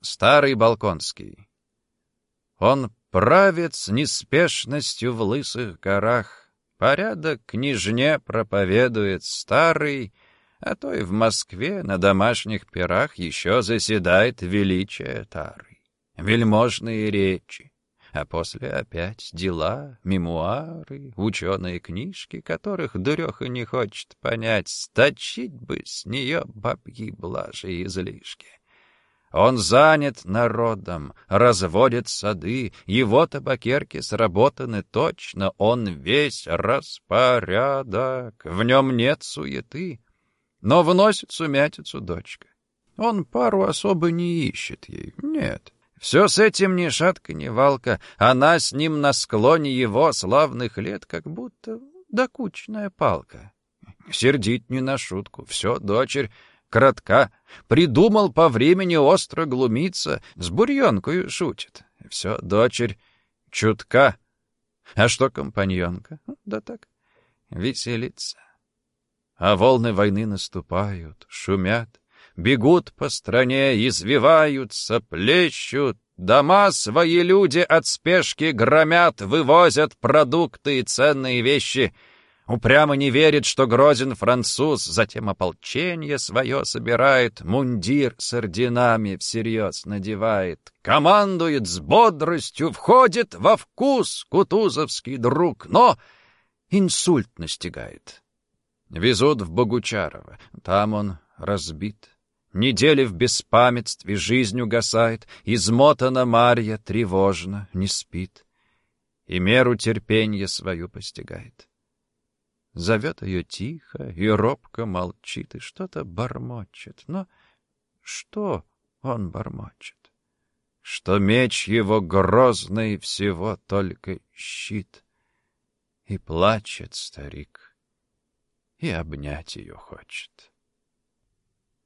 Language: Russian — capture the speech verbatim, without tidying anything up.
Старый Балконский. Он правит с неспешностью в лысых горах, порядок княжне проповедует старый, а то и в Москве на домашних пирах еще заседает величие тары, вельможные речи, а после опять дела, мемуары, ученые книжки, которых дуреха не хочет понять, сточить бы с нее бабьи блажи излишки. Он занят народом, разводит сады, его табакерки сработаны точно, он весь распорядок, в нем нет суеты, но вносит сумятицу дочка. Он пару особо не ищет ей, нет. Все с этим ни шатка, ни валка, она с ним на склоне его славных лет, как будто докучная палка. Сердит не на шутку, все, дочерь, кратка, придумал по времени остро глумиться, с бурьонкою шутит. Все, дочерь, чутка. А что компаньонка? Да так, веселится. А волны войны наступают, шумят, бегут по стране, извиваются, плещут. Дома свои люди от спешки громят, вывозят продукты и ценные вещи. Упрямо не верит, что грозен француз, затем ополчение свое собирает, мундир с орденами всерьез надевает, командует с бодростью, входит во вкус кутузовский друг, но инсульт настигает. Везут в Богучарово, там он разбит. Недели в беспамятстве жизнь угасает, измотана Марья, тревожно, не спит. И меру терпенья свою постигает. Зовет ее тихо и робко молчит, и что-то бормочет. Но что он бормочет? Что меч его грозный всего только щит. И плачет старик, и обнять ее хочет.